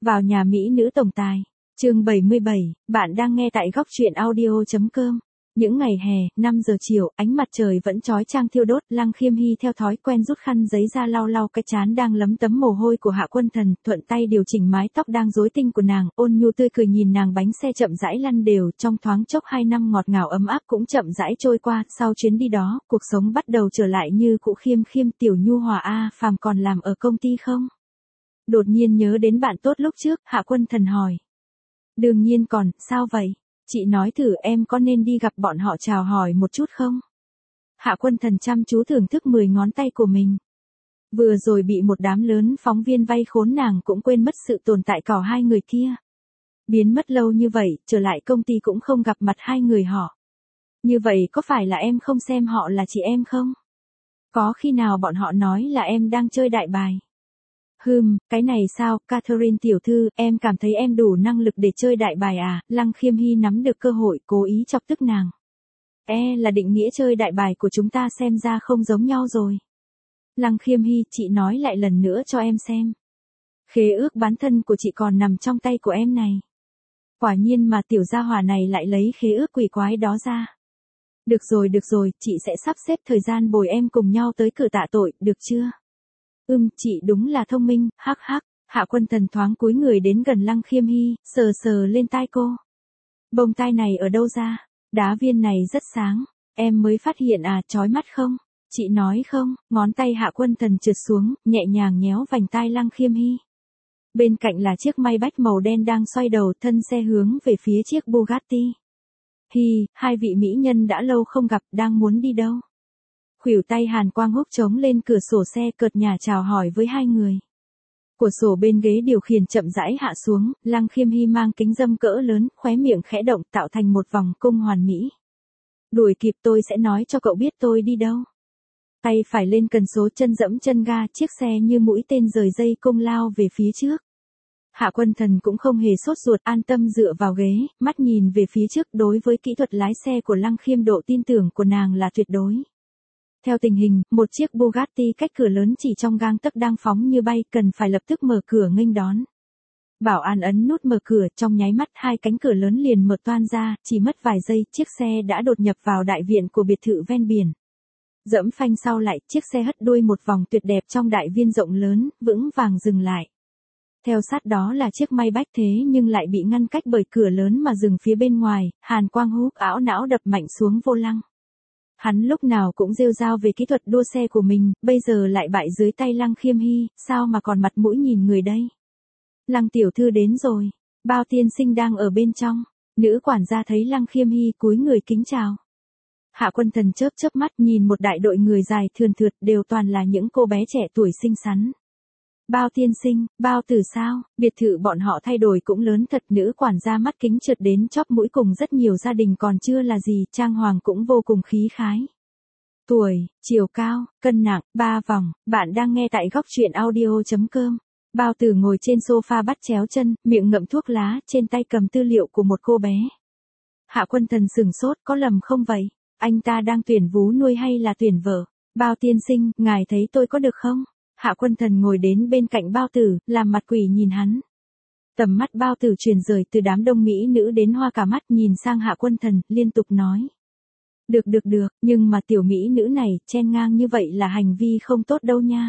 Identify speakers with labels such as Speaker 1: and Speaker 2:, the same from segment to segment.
Speaker 1: Vào nhà mỹ nữ tổng tài. Chương 77, bạn đang nghe tại góc truyện audio.com. Những ngày hè, 5 giờ chiều, ánh mặt trời vẫn chói chang thiêu đốt, Lăng Khiêm Hy theo thói quen rút khăn giấy ra lau lau cái trán đang lấm tấm mồ hôi của Hạ Quân Thần, thuận tay điều chỉnh mái tóc đang rối tinh của nàng, ôn nhu tươi cười nhìn nàng bánh xe chậm rãi lăn đều, trong thoáng chốc 2 năm ngọt ngào ấm áp cũng chậm rãi trôi qua, sau chuyến đi đó, cuộc sống bắt đầu trở lại như cũ. Khiêm Khiêm tiểu nhu hòa a, Phàm còn làm ở công ty không? Đột nhiên nhớ đến bạn tốt lúc trước, Hạ Quân Thần hỏi. Đương nhiên còn, sao vậy? Chị nói thử em có nên đi gặp bọn họ chào hỏi một chút không? Hạ Quân Thần chăm chú thưởng thức 10 ngón tay của mình. Vừa rồi bị một đám lớn phóng viên vây khốn, nàng cũng quên mất sự tồn tại của hai người kia. Biến mất lâu như vậy, trở lại công ty cũng không gặp mặt hai người họ. Như vậy có phải là em không xem họ là chị em không? Có khi nào bọn họ nói là em đang chơi đại bài? Cái này sao, Catherine tiểu thư, em cảm thấy em đủ năng lực để chơi đại bài à? Lăng Khiêm Hy nắm được cơ hội, cố ý chọc tức nàng. Là định nghĩa chơi đại bài của chúng ta xem ra không giống nhau rồi. Lăng Khiêm Hy, chị nói lại lần nữa cho em xem. Khế ước bán thân của chị còn nằm trong tay của em này. Quả nhiên mà tiểu gia hỏa này lại lấy khế ước quỷ quái đó ra. Được rồi, chị sẽ sắp xếp thời gian bồi em cùng nhau tới cửa tạ tội, được chưa? Chị đúng là thông minh, hắc hắc. Hạ Quân Thần thoáng cúi người đến gần Lăng Khiêm Hy, sờ lên tai cô. Bông tai này ở đâu ra? Đá viên này rất sáng. Em mới phát hiện à, chói mắt không? Chị nói không? Ngón tay Hạ Quân Thần trượt xuống, nhẹ nhàng nhéo vành tai Lăng Khiêm Hy. Bên cạnh là chiếc Maybach màu đen đang xoay đầu, thân xe hướng về phía chiếc Bugatti. Hai vị mỹ nhân đã lâu không gặp, đang muốn đi đâu? Khuỷu tay Hàn Quang húc trống lên cửa sổ xe, cợt nhả chào hỏi với hai người. Cửa sổ bên ghế điều khiển chậm rãi hạ xuống, Lăng Khiêm Hy mang kính râm cỡ lớn, khóe miệng khẽ động tạo thành một vòng cung hoàn mỹ. Đuổi kịp tôi sẽ nói cho cậu biết tôi đi đâu. Tay phải lên cần số, chân dẫm chân ga, chiếc xe như mũi tên rời dây cung lao về phía trước. Hạ Quân Thần cũng không hề sốt ruột, an tâm dựa vào ghế, mắt nhìn về phía trước. Đối với kỹ thuật lái xe của Lăng Khiêm, độ tin tưởng của nàng là tuyệt đối. Theo tình hình, một chiếc Bugatti cách cửa lớn chỉ trong gang tấc đang phóng như bay, cần phải lập tức mở cửa nghênh đón. Bảo an ấn nút mở cửa, trong nháy mắt 2 cánh cửa lớn liền mở toang ra, chỉ mất vài giây, chiếc xe đã đột nhập vào đại viện của biệt thự ven biển. Dẫm phanh sau lại, chiếc xe hất đuôi một vòng tuyệt đẹp trong đại viên rộng lớn, vững vàng dừng lại. Theo sát đó là chiếc Maybach, thế nhưng lại bị ngăn cách bởi cửa lớn mà dừng phía bên ngoài. Hàn Quang húc ảo não đập mạnh xuống vô lăng. Hắn lúc nào cũng rêu rao về kỹ thuật đua xe của mình, bây giờ lại bại dưới tay Lăng Khiêm Hy, sao mà còn mặt mũi nhìn người đây? Lăng tiểu thư đến rồi, Bao tiên sinh đang ở bên trong. Nữ quản gia thấy Lăng Khiêm Hy cúi người kính chào. Hạ Quân Thần chớp mắt nhìn một đại đội người dài thườn thượt, đều toàn là những cô bé trẻ tuổi xinh xắn. Bao tiên sinh, Bao tử sao? Biệt thự bọn họ thay đổi cũng lớn thật. Nữ quản gia mắt kính trượt đến chóp mũi, cùng rất nhiều gia đình còn chưa là gì, trang hoàng cũng vô cùng khí khái. Tuổi, chiều cao, cân nặng, 3 vòng. Bạn đang nghe tại góc truyện audio.com. Bao tử ngồi trên sofa bắt chéo chân, miệng ngậm thuốc lá, trên tay cầm tư liệu của một cô bé. Hạ Quân Thần sửng sốt, có lầm không vậy? Anh ta đang tuyển vú nuôi hay là tuyển vợ? Bao tiên sinh, ngài thấy tôi có được không? Hạ Quân Thần ngồi đến bên cạnh Bao tử, làm mặt quỷ nhìn hắn. Tầm mắt Bao tử chuyển rời từ đám đông mỹ nữ đến hoa cả mắt, nhìn sang Hạ Quân Thần, liên tục nói. Được, nhưng mà tiểu mỹ nữ này, chen ngang như vậy là hành vi không tốt đâu nha.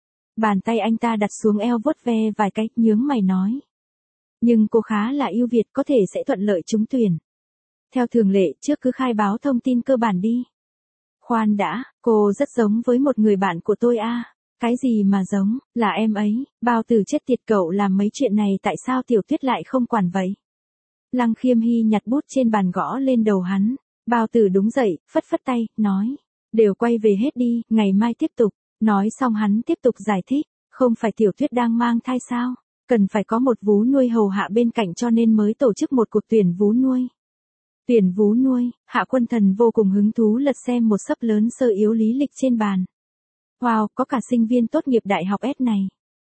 Speaker 1: Bàn tay anh ta đặt xuống eo vuốt ve vài cái, nhướng mày nói. Nhưng cô khá là ưu việt, có thể sẽ thuận lợi trúng tuyển. Theo thường lệ, trước cứ khai báo thông tin cơ bản đi. Khoan đã, cô rất giống với một người bạn của tôi à. Cái gì mà giống, là em ấy. Bao tử chết tiệt, cậu làm mấy chuyện này tại sao Tiểu Tuyết lại không quản vậy? Lăng Khiêm Hy nhặt bút trên bàn gõ lên đầu hắn. Bao tử đúng dậy, phất tay, nói. Đều quay về hết đi, ngày mai tiếp tục. Nói xong hắn tiếp tục giải thích. Không phải Tiểu Tuyết đang mang thai sao? Cần phải có một vú nuôi hầu hạ bên cạnh, cho nên mới tổ chức một cuộc tuyển vú nuôi. Tuyển vú nuôi? Hạ Quân Thần vô cùng hứng thú lật xem một xấp lớn sơ yếu lý lịch trên bàn. Wow, có cả sinh viên tốt nghiệp đại học S này.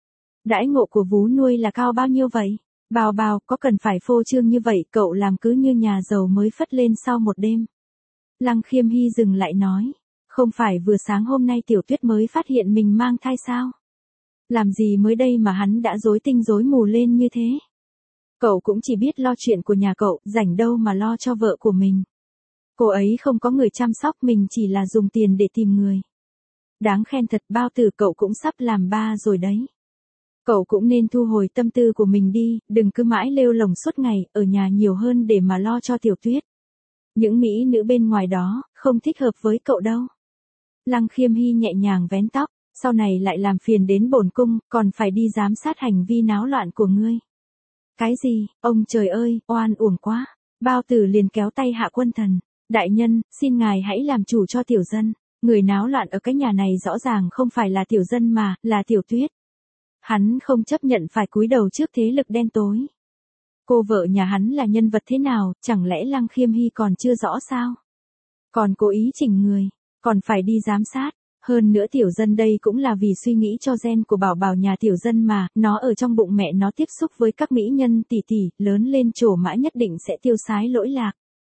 Speaker 1: Đãi ngộ của vú nuôi là cao bao nhiêu vậy? Bao, có cần phải phô trương như vậy, cậu làm cứ như nhà giàu mới phất lên sau một đêm. Lăng Khiêm Hy dừng lại nói. Không phải vừa sáng hôm nay Tiểu Tuyết mới phát hiện mình mang thai sao? Làm gì mới đây mà hắn đã rối tinh rối mù lên như thế? Cậu cũng chỉ biết lo chuyện của nhà cậu, rảnh đâu mà lo cho vợ của mình. Cô ấy không có người chăm sóc, mình chỉ là dùng tiền để tìm người. Đáng khen thật, Bao Tử, cậu cũng sắp làm ba rồi đấy. Cậu cũng nên thu hồi tâm tư của mình đi, đừng cứ mãi lêu lồng suốt ngày, ở nhà nhiều hơn để mà lo cho Tiểu Tuyết. Những mỹ nữ bên ngoài đó, không thích hợp với cậu đâu. Lăng Khiêm Hy nhẹ nhàng vén tóc, sau này lại làm phiền đến bổn cung, còn phải đi giám sát hành vi náo loạn của ngươi. Cái gì, ông trời ơi, oan uổng quá. Bao Tử liền kéo tay Hạ Quân Thần. Đại nhân, xin ngài hãy làm chủ cho tiểu dân. Người náo loạn ở cái nhà này rõ ràng không phải là tiểu dân mà, là Tiểu Tuyết. Hắn không chấp nhận phải cúi đầu trước thế lực đen tối. Cô vợ nhà hắn là nhân vật thế nào, chẳng lẽ Lăng Khiêm Hy còn chưa rõ sao? Còn cố ý chỉnh người, còn phải đi giám sát. Hơn nữa tiểu dân đây cũng là vì suy nghĩ cho gen của bảo bảo nhà tiểu dân mà, nó ở trong bụng mẹ nó tiếp xúc với các mỹ nhân tỷ tỷ, lớn lên trổ mã nhất định sẽ tiêu sái lỗi lạc.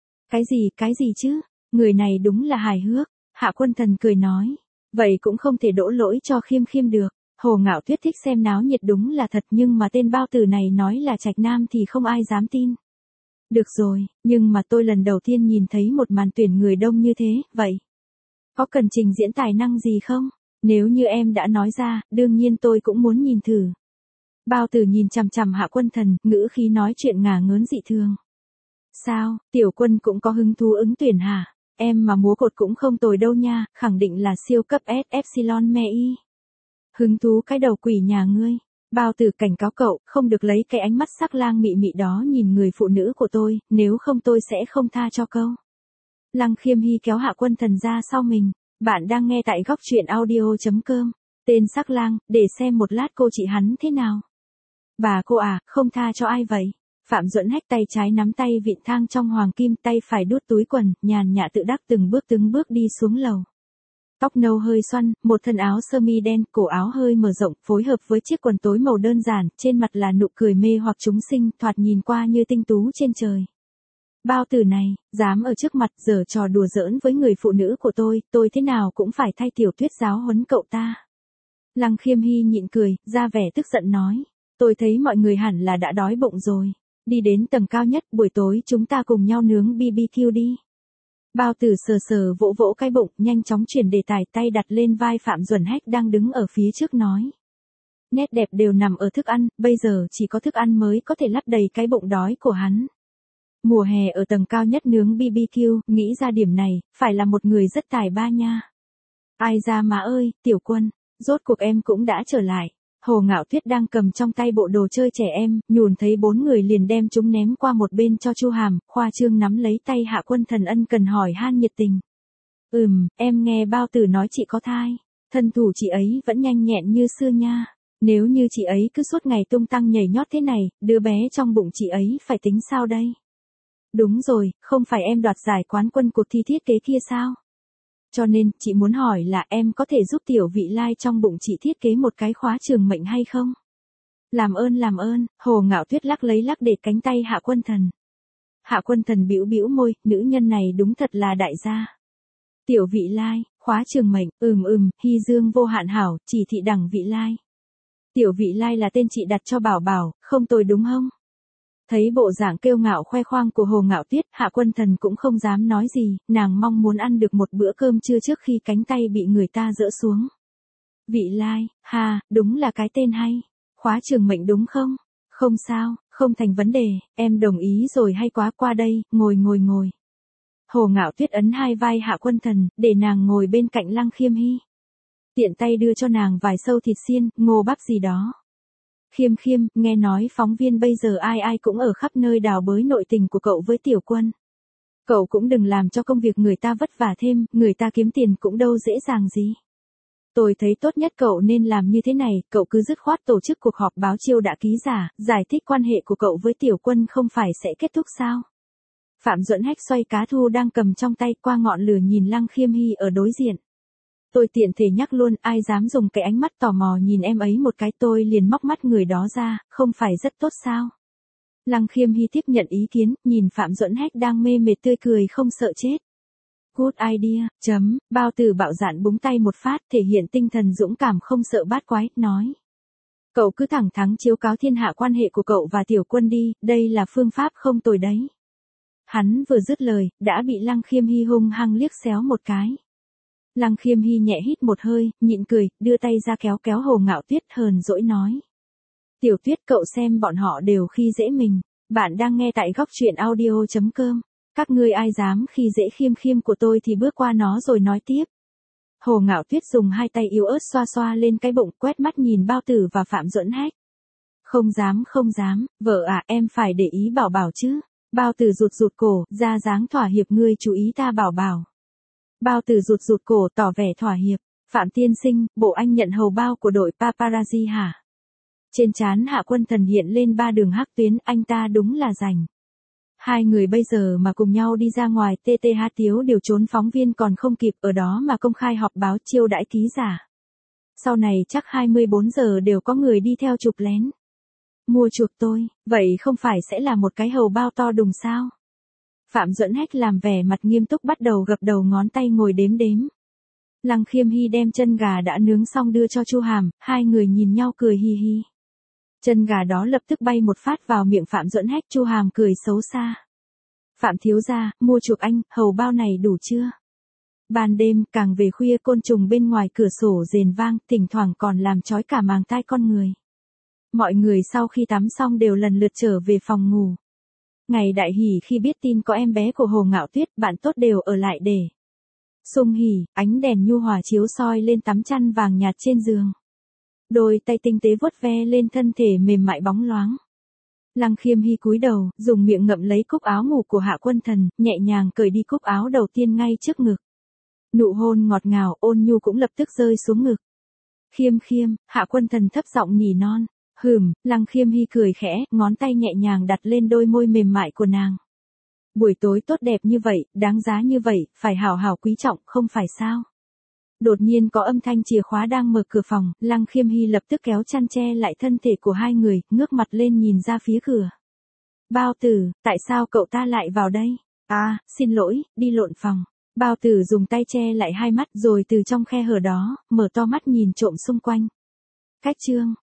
Speaker 1: Cái gì chứ? Người này đúng là hài hước. Hạ Quân Thần cười nói. Vậy cũng không thể đổ lỗi cho Khiêm Khiêm được. Hồ Ngạo Tuyết thích xem náo nhiệt đúng là thật, nhưng mà tên Bao Tử này nói là trạch nam thì không ai dám tin. Được rồi, nhưng mà tôi lần đầu tiên nhìn thấy một màn tuyển người đông như thế, vậy. Có cần trình diễn tài năng gì không? Nếu như em đã nói ra, đương nhiên tôi cũng muốn nhìn thử. Bao Tử nhìn chằm chằm Hạ Quân Thần, ngữ khí nói chuyện ngả ngớn dị thường. Sao, tiểu quân cũng có hứng thú ứng tuyển hả? Em mà múa cột cũng không tồi đâu nha, khẳng định là siêu cấp S Epsilon Me Y. Hứng thú cái đầu quỷ nhà ngươi. Bao Tử cảnh cáo cậu, không được lấy cái ánh mắt sắc lang mị mị đó nhìn người phụ nữ của tôi, nếu không tôi sẽ không tha cho câu. Lăng Khiêm Hy kéo Hạ Quân Thần ra sau mình. Bạn đang nghe tại góc truyện audio.com. Tên sắc lang, để xem một lát cô chị hắn thế nào. Bà cô à, không tha cho ai vậy? Phạm Duẫn Hách tay trái nắm tay vịn thang trong hoàng kim, tay phải đút túi quần, nhàn nhã tự đắc từng bước đi xuống lầu. Tóc nâu hơi xoăn, một thân áo sơ mi đen, cổ áo hơi mở rộng, phối hợp với chiếc quần tối màu đơn giản, trên mặt là nụ cười mê hoặc chúng sinh, thoạt nhìn qua như tinh tú trên trời. Bao Tử này, dám ở trước mặt giở trò đùa giỡn với người phụ nữ của tôi thế nào cũng phải thay Tiểu Tuyết giáo huấn cậu ta. Lăng Khiêm Hy nhịn cười, ra vẻ tức giận nói. Tôi thấy mọi người hẳn là đã đói bụng rồi. Đi đến tầng cao nhất, buổi tối chúng ta cùng nhau nướng BBQ đi. Bao Tử sờ vỗ vỗ cái bụng, nhanh chóng chuyển đề tài, tay đặt lên vai Phạm Duẫn Hách đang đứng ở phía trước nói. Nét đẹp đều nằm ở thức ăn, bây giờ chỉ có thức ăn mới có thể lấp đầy cái bụng đói của hắn. Mùa hè ở tầng cao nhất nướng BBQ, nghĩ ra điểm này, phải là một người rất tài ba nha. Ai ra mà ơi, tiểu quân, rốt cuộc em cũng đã trở lại. Hồ Ngạo Tuyết đang cầm trong tay bộ đồ chơi trẻ em, nhùn thấy 4 người liền đem chúng ném qua một bên cho Chu Hàm, khoa trương nắm lấy tay Hạ Quân Thần ân cần hỏi han nhiệt tình. Em nghe Bao Tử nói chị có thai, thân thủ chị ấy vẫn nhanh nhẹn như xưa nha. Nếu như chị ấy cứ suốt ngày tung tăng nhảy nhót thế này, đứa bé trong bụng chị ấy phải tính sao đây? Đúng rồi, không phải em đoạt giải quán quân cuộc thi thiết kế kia sao? Cho nên, chị muốn hỏi là em có thể giúp Tiểu Vị Lai trong bụng chị thiết kế một cái khóa trường mệnh hay không? Làm ơn, Hồ Ngạo Tuyết lắc để cánh tay Hạ Quân Thần. Hạ Quân Thần bĩu môi, nữ nhân này đúng thật là đại gia. Tiểu Vị Lai, khóa trường mệnh, Hy dương vô hạn hảo, chỉ thị đẳng Vị Lai. Tiểu Vị Lai là tên chị đặt cho bảo bảo, không tồi đúng không? Thấy bộ dạng kiêu ngạo khoe khoang của Hồ Ngạo Tuyết, Hạ Quân Thần cũng không dám nói gì, nàng mong muốn ăn được một bữa cơm trưa trước khi cánh tay bị người ta dỡ xuống. Vị Lai, đúng là cái tên hay. Khóa trường mệnh đúng không? Không sao, không thành vấn đề, em đồng ý rồi hay quá, qua đây, ngồi. Hồ Ngạo Tuyết ấn hai vai Hạ Quân Thần, để nàng ngồi bên cạnh Lăng Khiêm Hy. Tiện tay đưa cho nàng vài sâu thịt xiên, ngô bắp gì đó. Khiêm, nghe nói phóng viên bây giờ ai cũng ở khắp nơi đào bới nội tình của cậu với tiểu quân. Cậu cũng đừng làm cho công việc người ta vất vả thêm, người ta kiếm tiền cũng đâu dễ dàng gì. Tôi thấy tốt nhất cậu nên làm như thế này, cậu cứ dứt khoát tổ chức cuộc họp báo chiêu đãi ký giả, giải thích quan hệ của cậu với tiểu quân không phải sẽ kết thúc sao? Phạm Duẫn Hách xoay cá thu đang cầm trong tay qua ngọn lửa nhìn Lăng Khiêm Hy ở đối diện. Tôi tiện thể nhắc luôn, ai dám dùng cái ánh mắt tò mò nhìn em ấy một cái tôi liền móc mắt người đó ra, không phải rất tốt sao? Lăng Khiêm Hy tiếp nhận ý kiến, nhìn Phạm Duẫn Hách đang mê mệt tươi cười không sợ chết. Good idea, Bao Tử bạo dạn búng tay một phát, thể hiện tinh thần dũng cảm không sợ bát quái, nói. Cậu cứ thẳng thắn chiếu cáo thiên hạ quan hệ của cậu và Tiểu Quân đi, đây là phương pháp không tồi đấy. Hắn vừa dứt lời, đã bị Lăng Khiêm Hy hung hăng liếc xéo một cái. Lăng Khiêm Hy nhẹ hít một hơi, nhịn cười, đưa tay ra kéo kéo Hồ Ngạo Tuyết hờn dỗi nói. Tiểu Tuyết, cậu xem bọn họ đều khi dễ mình. Bạn đang nghe tại góc truyện audio.com. Các ngươi ai dám khi dễ Khiêm Khiêm của tôi thì bước qua nó rồi nói tiếp. Hồ Ngạo Tuyết dùng hai tay yếu ớt xoa xoa lên cái bụng, quét mắt nhìn Bao Tử và Phạm Duẫn Hách. Không dám, vợ à, em phải để ý Bảo Bảo chứ. Bao Tử rụt rụt cổ, ra dáng thỏa hiệp, ngươi chú ý ta Bảo Bảo. Bao Tử rụt rụt cổ tỏ vẻ thỏa hiệp. Phạm tiên sinh, bộ anh nhận hầu bao của đội paparazzi hả? Trên trán Hạ Quân Thần hiện lên 3 đường hắc tuyến, anh ta đúng là rảnh. Hai người bây giờ mà cùng nhau đi ra ngoài, TTH Tiếu điều trốn phóng viên còn không kịp, ở đó mà công khai họp báo chiêu đãi ký giả. Sau này chắc 24 giờ đều có người đi theo chụp lén. Mua chuộc tôi, vậy không phải sẽ là một cái hầu bao to đùng sao? Phạm Duẫn Hách làm vẻ mặt nghiêm túc, bắt đầu gập đầu ngón tay ngồi đếm đếm. Lăng Khiêm Hy đem chân gà đã nướng xong đưa cho Chu Hàm, hai người nhìn nhau cười hi hi. Chân gà đó lập tức bay một phát vào miệng Phạm Duẫn Hách, Chu Hàm cười xấu xa. Phạm thiếu gia, mua chuộc anh, hầu bao này đủ chưa? Ban đêm, càng về khuya, côn trùng bên ngoài cửa sổ rền vang, thỉnh thoảng còn làm chói cả màng tai con người. Mọi người sau khi tắm xong đều lần lượt trở về phòng ngủ. Ngày đại hỉ khi biết tin có em bé của Hồ Ngạo Tuyết, bạn tốt đều ở lại để sung hỉ, ánh đèn nhu hòa chiếu soi lên tấm chăn vàng nhạt trên giường. Đôi tay tinh tế vuốt ve lên thân thể mềm mại bóng loáng. Lăng Khiêm Hy cúi đầu, dùng miệng ngậm lấy cúc áo ngủ của Hạ Quân Thần, nhẹ nhàng cởi đi cúc áo đầu tiên ngay trước ngực. Nụ hôn ngọt ngào ôn nhu cũng lập tức rơi xuống ngực. Khiêm Khiêm, Hạ Quân Thần thấp giọng nỉ non. Lăng Khiêm Hy cười khẽ, ngón tay nhẹ nhàng đặt lên đôi môi mềm mại của nàng. Buổi tối tốt đẹp như vậy, đáng giá như vậy, phải hảo hảo quý trọng, không phải sao? Đột nhiên có âm thanh chìa khóa đang mở cửa phòng, Lăng Khiêm Hy lập tức kéo chăn che lại thân thể của hai người, ngước mặt lên nhìn ra phía cửa. Bao Tử, tại sao cậu ta lại vào đây? À, xin lỗi, đi lộn phòng. Bao Tử dùng tay che lại hai mắt rồi từ trong khe hở đó, mở to mắt nhìn trộm xung quanh. Cách chương